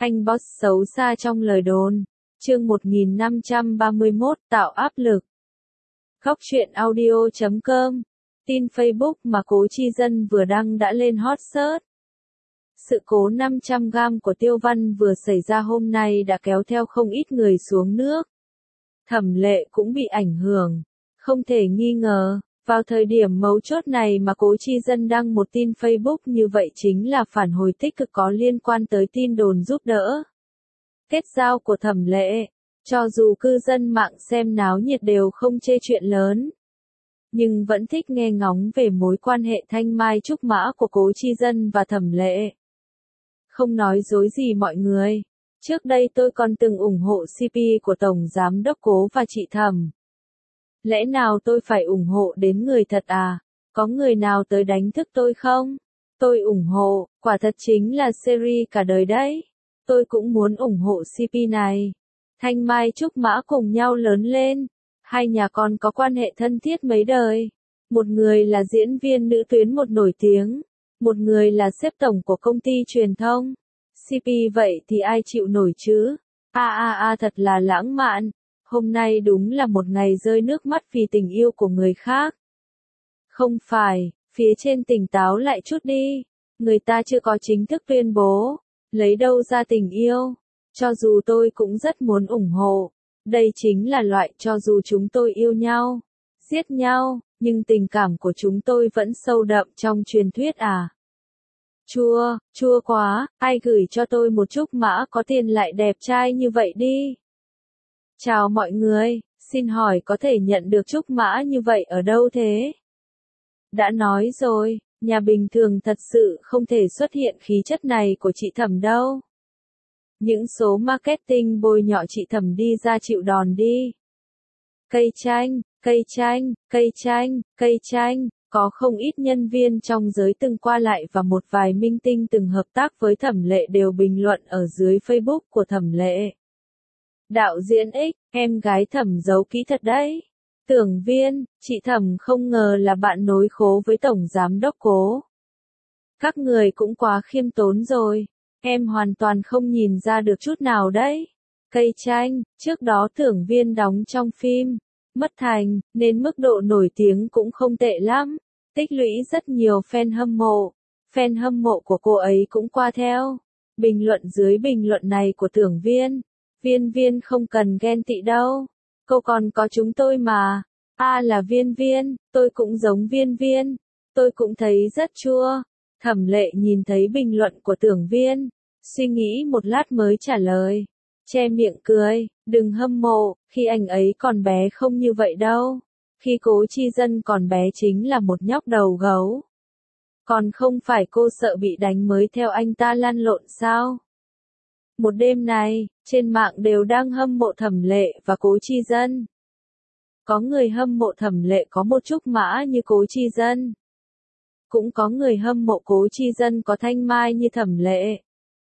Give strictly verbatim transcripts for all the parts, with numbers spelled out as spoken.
Anh boss xấu xa trong lời đồn. Chương một nghìn năm trăm ba mươi mốt tạo áp lực. Góc truyện audio chấm com. Tin Facebook mà Cố Chi Dân vừa đăng đã lên hot search. Sự cố năm trăm gam của Tiêu Văn vừa xảy ra hôm nay đã kéo theo không ít người xuống nước. Thẩm Lệ cũng bị ảnh hưởng. Không thể nghi ngờ, vào thời điểm mấu chốt này mà Cố Chi Dân đăng một tin Facebook như vậy chính là phản hồi tích cực có liên quan tới tin đồn giúp đỡ kết giao của Thẩm Lệ. Cho dù cư dân mạng xem náo nhiệt đều không chê chuyện lớn, nhưng vẫn thích nghe ngóng về mối quan hệ thanh mai trúc mã của Cố Chi Dân và Thẩm Lệ. Không nói dối gì mọi người, trước đây tôi còn từng ủng hộ xê pê của Tổng Giám đốc Cố và chị Thẩm. Lẽ nào tôi phải ủng hộ đến người thật à? Có người nào tới đánh thức tôi không? Tôi ủng hộ, quả thật chính là series cả đời đấy. Tôi cũng muốn ủng hộ xê pê này. Thanh Mai Trúc Mã cùng nhau lớn lên. Hai nhà con có quan hệ thân thiết mấy đời. Một người là diễn viên nữ tuyến một nổi tiếng. Một người là sếp tổng của công ty truyền thông. xê pê vậy thì ai chịu nổi chứ? A a a thật là lãng mạn. Hôm nay đúng là một ngày rơi nước mắt vì tình yêu của người khác. Không phải, phía trên tỉnh táo lại chút đi. Người ta chưa có chính thức tuyên bố. Lấy đâu ra tình yêu? Cho dù tôi cũng rất muốn ủng hộ. Đây chính là loại cho dù chúng tôi yêu nhau, giết nhau, nhưng tình cảm của chúng tôi vẫn sâu đậm trong truyền thuyết à. Chua, chua quá, ai gửi cho tôi một Trúc Mã có tiền lại đẹp trai như vậy đi. Chào mọi người, xin hỏi có thể nhận được Trúc Mã như vậy ở đâu thế? Đã nói rồi, nhà bình thường thật sự không thể xuất hiện khí chất này của chị Thẩm đâu. Những số marketing bôi nhọ chị Thẩm đi ra chịu đòn đi. Cây chanh, cây chanh, cây chanh, cây chanh, có không ít nhân viên trong giới từng qua lại và một vài minh tinh từng hợp tác với Thẩm Lệ đều bình luận ở dưới Facebook của Thẩm Lệ. Đạo diễn X, em gái Thẩm giấu kỹ thật đấy. Tưởng Viên, chị Thẩm không ngờ là bạn nối khố với Tổng Giám đốc Cố. Các người cũng quá khiêm tốn rồi. Em hoàn toàn không nhìn ra được chút nào đấy. Cây chanh, trước đó Tưởng Viên đóng trong phim Mất Thành, nên mức độ nổi tiếng cũng không tệ lắm. Tích lũy rất nhiều fan hâm mộ. Fan hâm mộ của cô ấy cũng qua theo. Bình luận dưới bình luận này của Tưởng Viên. Viên Viên không cần ghen tị đâu. Cô còn có chúng tôi mà. A là Viên Viên, tôi cũng giống Viên Viên. Tôi cũng thấy rất chua. Thẩm Lệ nhìn thấy bình luận của Tưởng Viên, suy nghĩ một lát mới trả lời. Che miệng cười, đừng hâm mộ, khi anh ấy còn bé không như vậy đâu. Khi Cố Chi Dân còn bé chính là một nhóc đầu gấu. Còn không phải cô sợ bị đánh mới theo anh ta lăn lộn sao? Một đêm này, trên mạng đều đang hâm mộ Thẩm Lệ và Cố Chi Dân. Có người hâm mộ Thẩm Lệ có một Trúc Mã như Cố Chi Dân. Cũng có người hâm mộ Cố Chi Dân có thanh mai như Thẩm Lệ.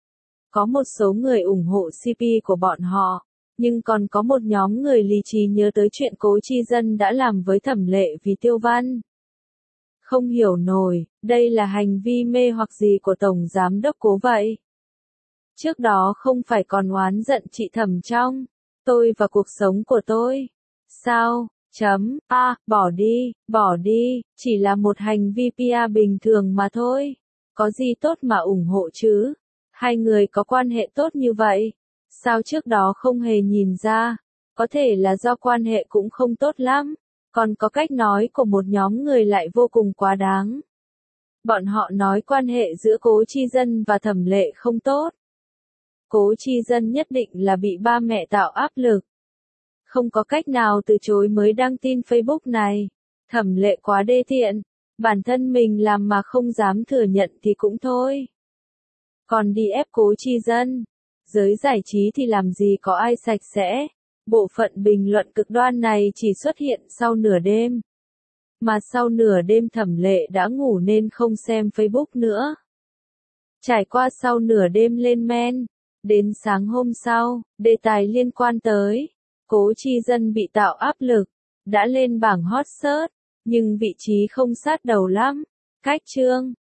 Có một số người ủng hộ xê pê của bọn họ, nhưng còn có một nhóm người lý trí nhớ tới chuyện Cố Chi Dân đã làm với Thẩm Lệ vì Tiêu Văn. Không hiểu nổi, đây là hành vi mê hoặc gì của Tổng Giám đốc Cố vậy? Trước đó không phải còn oán giận chị Thẩm trong Tôi và cuộc sống của tôi. Sao? Chấm, a, bỏ đi, bỏ đi, chỉ là một hành vi pê e bình thường mà thôi. Có gì tốt mà ủng hộ chứ? Hai người có quan hệ tốt như vậy. Sao trước đó không hề nhìn ra? Có thể là do quan hệ cũng không tốt lắm. Còn có cách nói của một nhóm người lại vô cùng quá đáng. Bọn họ nói quan hệ giữa Cố Chi Dân và Thẩm Lệ không tốt. Cố Chi Dân nhất định là bị ba mẹ tạo áp lực. Không có cách nào từ chối mới đăng tin Facebook này. Thẩm Lệ quá đê tiện. Bản thân mình làm mà không dám thừa nhận thì cũng thôi. Còn đi ép Cố Chi Dân. Giới giải trí thì làm gì có ai sạch sẽ. Bộ phận bình luận cực đoan này chỉ xuất hiện sau nửa đêm. Mà sau nửa đêm Thẩm Lệ đã ngủ nên không xem Facebook nữa. Trải qua sau nửa đêm lên men. Đến sáng hôm sau, đề tài liên quan tới Cố Chi Dân bị tạo áp lực, đã lên bảng hot search, nhưng vị trí không sát đầu lắm. Cách chương,